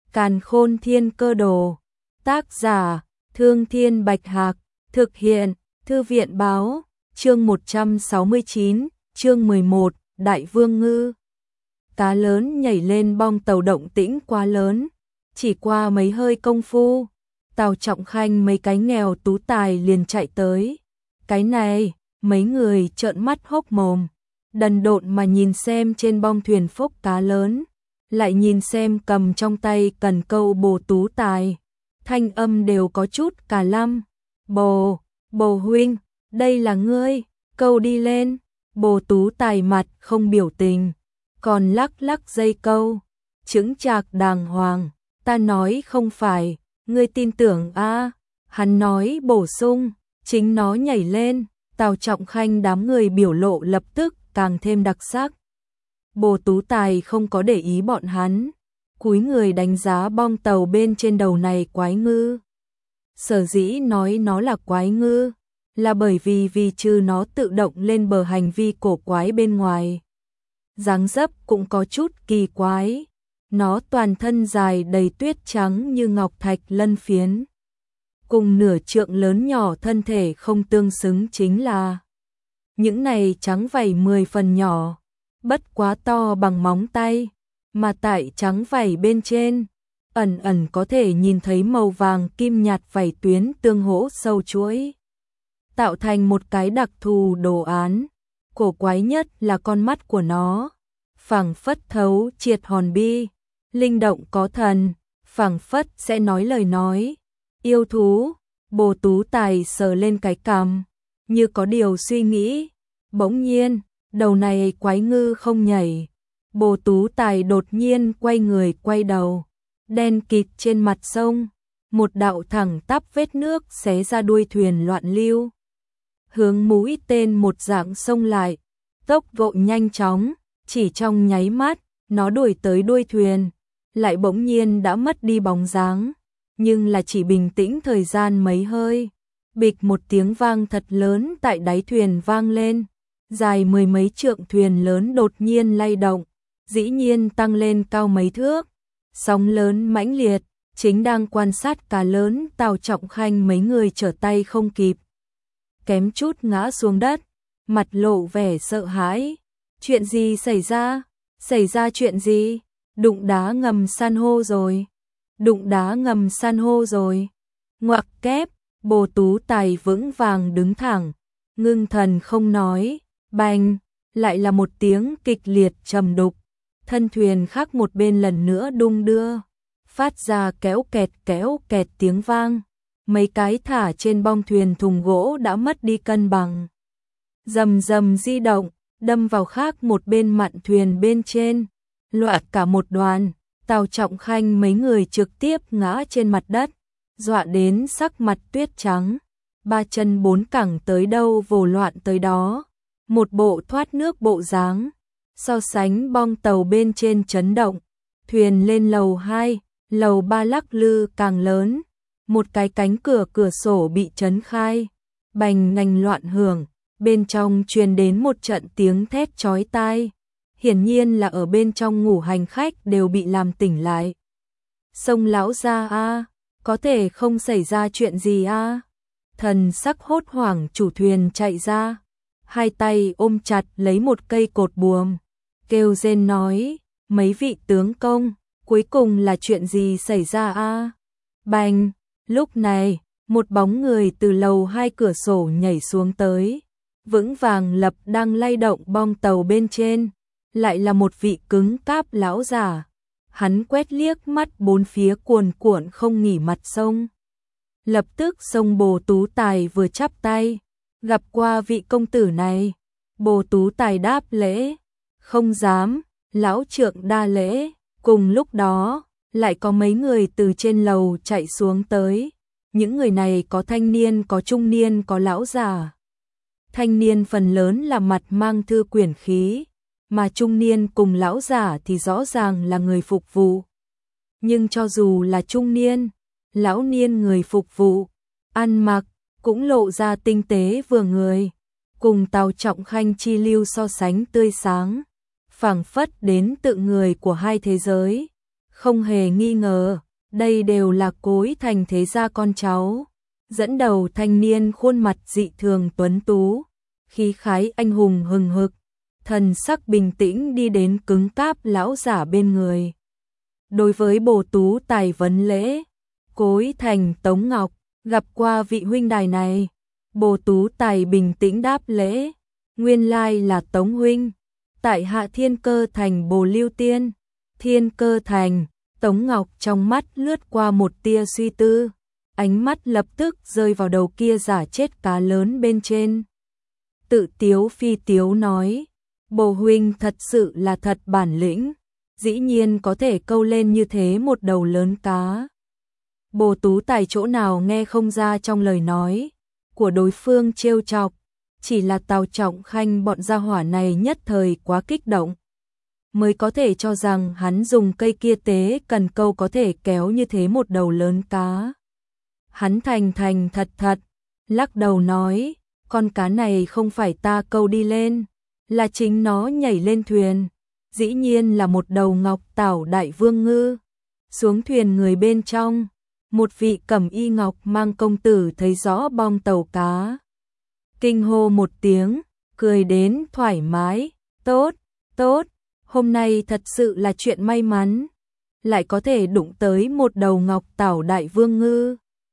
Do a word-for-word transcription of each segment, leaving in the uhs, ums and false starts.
Càn Khôn Thiên Cơ Đồ. Tác giả: Thương Thiên Bạch Hạc. Thực hiện: Thư viện Báo. Chương một trăm sáu mươi chín, chương mười một, Đại Vương Ngư. Cá lớn nhảy lên bong tàu, động tĩnh quá lớn, chỉ qua mấy hơi công phu, Tào Trọng Khanh mấy cái nghèo tú tài liền chạy tới. Cái này, mấy người trợn mắt hốc mồm, đần độn mà nhìn xem trên bong thuyền phốc cá lớn, lại nhìn xem cầm trong tay cần câu Bồ tú tài, thanh âm đều có chút cả lăm. Bồ, Bồ huynh, đây là ngươi, câu đi lên. Bồ tú tài mặt không biểu tình, còn lắc lắc dây câu, chững chạc đàng hoàng. Ta nói không phải, ngươi tin tưởng a? À? Hắn nói bổ sung, chính nó nhảy lên. Tào Trọng Khanh đám người biểu lộ lập tức càng thêm đặc sắc. Bồ tú tài không có để ý bọn hắn, cúi người đánh giá bong tàu bên trên đầu này quái ngư. Sở dĩ nói nó là quái ngư, là bởi vì vì trừ nó tự động lên bờ hành vi cổ quái bên ngoài, dáng dấp cũng có chút kỳ quái. Nó toàn thân dài đầy tuyết trắng như ngọc thạch lân phiến, cùng nửa trượng lớn nhỏ thân thể không tương xứng chính là những này trắng vảy mười phần nhỏ, bất quá to bằng móng tay, mà tại trắng vảy bên trên ẩn ẩn có thể nhìn thấy màu vàng kim nhạt vảy tuyến tương hỗ sâu chuỗi, tạo thành một cái đặc thù đồ án. Cổ quái nhất là con mắt của nó, phảng phất thấu triệt hòn bi, linh động có thần, phảng phất sẽ nói lời nói. Yêu thú. Bồ tú tài sờ lên cái cằm, như có điều suy nghĩ. Bỗng nhiên, đầu này quái ngư không nhảy. Bồ tú tài đột nhiên quay người quay đầu, đen kịt trên mặt sông, một đạo thẳng tắp vết nước xé ra đuôi thuyền loạn lưu, hướng mũi tên một dạng sông lại, tốc độ nhanh chóng, chỉ trong nháy mắt, nó đuổi tới đuôi thuyền, lại bỗng nhiên đã mất đi bóng dáng, nhưng là chỉ bình tĩnh thời gian mấy hơi. Bịch một tiếng vang thật lớn tại đáy thuyền vang lên, dài mười mấy trượng thuyền lớn đột nhiên lay động, dĩ nhiên tăng lên cao mấy thước, sóng lớn mãnh liệt. Chính đang quan sát cá lớn Tào Trọng Khanh mấy người trở tay không kịp, kém chút ngã xuống đất, mặt lộ vẻ sợ hãi. Chuyện gì xảy ra? Xảy ra chuyện gì? Đụng đá ngầm san hô rồi. Đụng đá ngầm san hô rồi. Ngoặc kép, Bồ tú tài vững vàng đứng thẳng, ngưng thần không nói. Bành, lại là một tiếng kịch liệt trầm đục. Thân thuyền khác một bên lần nữa đung đưa, phát ra kéo kẹt kéo kẹt tiếng vang. Mấy cái thả trên bong thuyền thùng gỗ đã mất đi cân bằng, rầm rầm di động, đâm vào khác một bên mạn thuyền bên trên, loạt cả một đoàn. Tào Trọng Khanh mấy người trực tiếp ngã trên mặt đất, dọa đến sắc mặt tuyết trắng, ba chân bốn cẳng tới đâu vồ loạn tới đó, một bộ thoát nước bộ dáng. So sánh bong tàu bên trên chấn động, thuyền lên lầu hai, lầu ba lắc lư càng lớn, một cái cánh cửa cửa sổ bị chấn khai, bành ngành loạn hưởng, bên trong truyền đến một trận tiếng thét chói tai, hiển nhiên là ở bên trong ngủ hành khách đều bị làm tỉnh lại. Sông lão gia a, có thể không xảy ra chuyện gì a? Thần sắc hốt hoảng chủ thuyền chạy ra, hai tay ôm chặt lấy một cây cột buồm, kêu rên nói, mấy vị tướng công, cuối cùng là chuyện gì xảy ra a? Bành, lúc này, một bóng người từ lầu hai cửa sổ nhảy xuống tới, vững vàng lập đang lay động bong tàu bên trên, lại là một vị cứng cáp lão giả. Hắn quét liếc mắt bốn phía cuồn cuộn không nghỉ mặt sông. Lập tức sông Bồ tú tài vừa chắp tay, gặp qua vị công tử này. Bồ tú tài đáp lễ, không dám, lão trượng đa lễ. Cùng lúc đó, lại có mấy người từ trên lầu chạy xuống tới. Những người này có thanh niên, có trung niên, có lão già. Thanh niên phần lớn là mặt mang thư quyển khí, mà trung niên cùng lão giả thì rõ ràng là người phục vụ. Nhưng cho dù là trung niên, lão niên người phục vụ, ăn mặc cũng lộ ra tinh tế vừa người, cùng Tào Trọng Khanh chi lưu so sánh tươi sáng, phảng phất đến tự người của hai thế giới. Không hề nghi ngờ, đây đều là cối thành thế gia con cháu. Dẫn đầu thanh niên khuôn mặt dị thường tuấn tú, khí khái anh hùng hừng hực, thần sắc bình tĩnh đi đến cứng cáp lão giả bên người. Đối với Bồ Tú Tài vấn lễ, cối thành Tống Ngọc, gặp qua vị huynh đài này. Bồ Tú Tài bình tĩnh đáp lễ, nguyên lai là Tống huynh, tại hạ Thiên Cơ Thành Bồ Lưu Tiên. Thiên Cơ Thành, Tống Ngọc trong mắt lướt qua một tia suy tư, ánh mắt lập tức rơi vào đầu kia giả chết cá lớn bên trên. Tự tiếu phi tiếu nói, Bồ huynh thật sự là thật bản lĩnh, dĩ nhiên có thể câu lên như thế một đầu lớn cá. Bồ Tú Tài chỗ nào nghe không ra trong lời nói của đối phương trêu chọc, chỉ là Tào Trọng Khanh bọn gia hỏa này nhất thời quá kích động, mới có thể cho rằng hắn dùng cây kia tế cần câu có thể kéo như thế một đầu lớn cá. Hắn thành thành thật thật, lắc đầu nói, con cá này không phải ta câu đi lên, là chính nó nhảy lên thuyền, dĩ nhiên là một đầu ngọc tảo đại vương ngư. Xuống thuyền người bên trong, một vị cẩm y ngọc mang công tử thấy rõ bong tàu cá. Kinh hô một tiếng, cười đến thoải mái, tốt, tốt, hôm nay thật sự là chuyện may mắn, lại có thể đụng tới một đầu ngọc tảo đại vương ngư.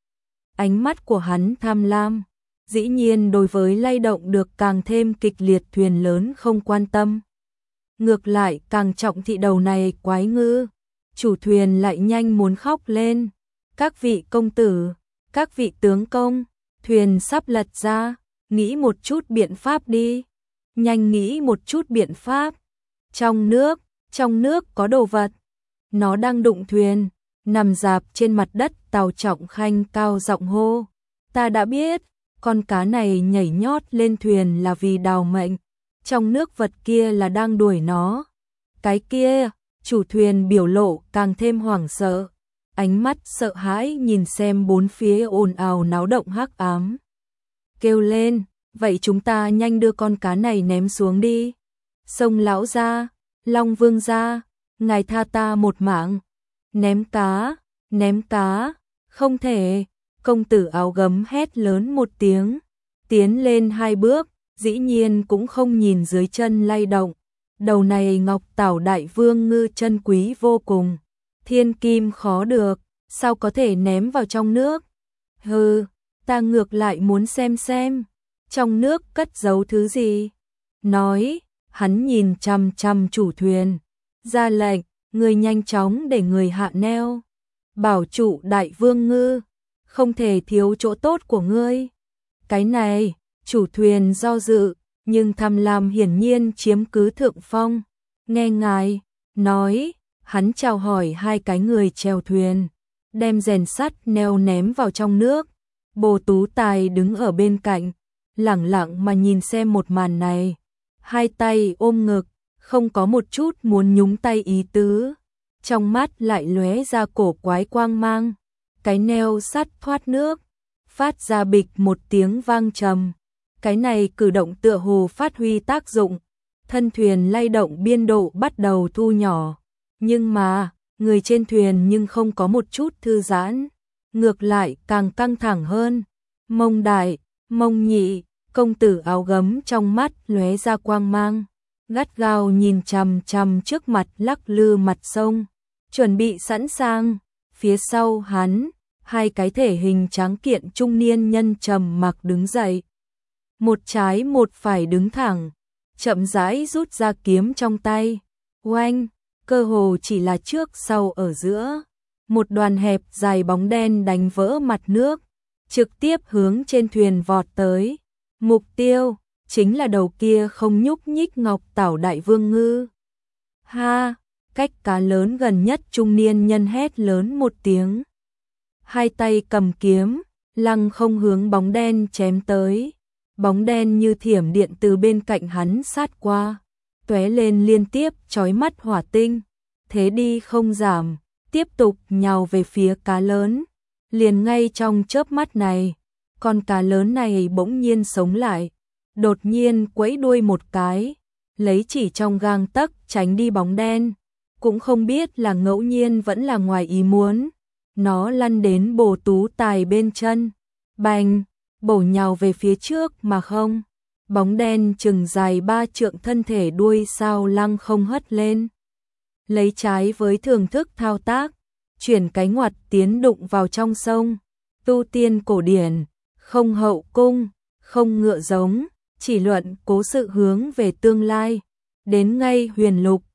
Ánh mắt của hắn tham lam, dĩ nhiên đối với lay động được càng thêm kịch liệt thuyền lớn không quan tâm. Ngược lại càng trọng thị đầu này quái ngư, chủ thuyền lại nhanh muốn khóc lên. Các vị công tử, các vị tướng công, thuyền sắp lật ra, nghĩ một chút biện pháp đi. Nhanh nghĩ một chút biện pháp. Trong nước, trong nước có đồ vật. Nó đang đụng thuyền, nằm rạp trên mặt đất. Tào Trọng Khanh cao giọng hô. Ta đã biết, con cá này nhảy nhót lên thuyền là vì đào mệnh. Trong nước vật kia là đang đuổi nó. Cái kia, chủ thuyền biểu lộ càng thêm hoảng sợ. Ánh mắt sợ hãi nhìn xem bốn phía ồn ào náo động hắc ám. Kêu lên, vậy chúng ta nhanh đưa con cá này ném xuống đi. Sông lão gia, Long Vương gia, ngài tha ta một mạng. Ném cá, ném cá, không thể. Công tử áo gấm hét lớn một tiếng, tiến lên hai bước, dĩ nhiên cũng không nhìn dưới chân lay động. Đầu này ngọc tảo đại vương ngư chân quý vô cùng, thiên kim khó được, sao có thể ném vào trong nước? Hừ, ta ngược lại muốn xem xem, trong nước cất giấu thứ gì? Nói, hắn nhìn chằm chằm chủ thuyền, ra lệnh, người nhanh chóng để người hạ neo. Bảo trụ đại vương ngư, không thể thiếu chỗ tốt của ngươi. Cái này, chủ thuyền do dự, nhưng tham lam hiển nhiên chiếm cứ thượng phong. Nghe ngài nói, hắn chào hỏi hai cái người chèo thuyền, đem rèn sắt neo ném vào trong nước. Bồ Tú Tài đứng ở bên cạnh, lẳng lặng mà nhìn xem một màn này, hai tay ôm ngực, không có một chút muốn nhúng tay ý tứ, trong mắt lại lóe ra cổ quái quang mang. Cái neo sắt thoát nước, phát ra bịch một tiếng vang trầm. Cái này cử động tựa hồ phát huy tác dụng, thân thuyền lay động biên độ bắt đầu thu nhỏ. Nhưng mà, người trên thuyền nhưng không có một chút thư giãn, ngược lại càng căng thẳng hơn. Mông đại, mông nhị, công tử áo gấm trong mắt lóe ra quang mang, gắt gao nhìn chằm chằm trước mặt lắc lư mặt sông, chuẩn bị sẵn sàng. Phía sau hắn, hai cái thể hình tráng kiện trung niên nhân trầm mặc đứng dậy. Một trái một phải đứng thẳng, chậm rãi rút ra kiếm trong tay. Oanh, cơ hồ chỉ là trước sau ở giữa. Một đoàn hẹp dài bóng đen đánh vỡ mặt nước, trực tiếp hướng trên thuyền vọt tới. Mục tiêu, chính là đầu kia không nhúc nhích ngọc tảo đại vương ngư. Ha, cách cá lớn gần nhất trung niên nhân hét lớn một tiếng. Hai tay cầm kiếm, lăng không hướng bóng đen chém tới. Bóng đen như thiểm điện từ bên cạnh hắn sát qua, tóe lên liên tiếp chói mắt hỏa tinh, thế đi không giảm, tiếp tục nhào về phía cá lớn. Liền ngay trong chớp mắt này, con cá lớn này bỗng nhiên sống lại, đột nhiên quẫy đuôi một cái, lấy chỉ trong gang tấc tránh đi bóng đen. cũng không biết là ngẫu nhiên vẫn là ngoài ý muốn. Nó lăn đến Bồ Tú Tài bên chân, bành, bổ nhào về phía trước mà không. Bóng đen chừng dài ba trượng thân thể đuôi sao lăng không hất lên. Lấy trái với thưởng thức thao tác, chuyển cái ngoặt tiến đụng vào trong sông. Tu tiên cổ điển, không hậu cung, không ngựa giống, chỉ luận cố sự hướng về tương lai. Đến ngay huyền lục,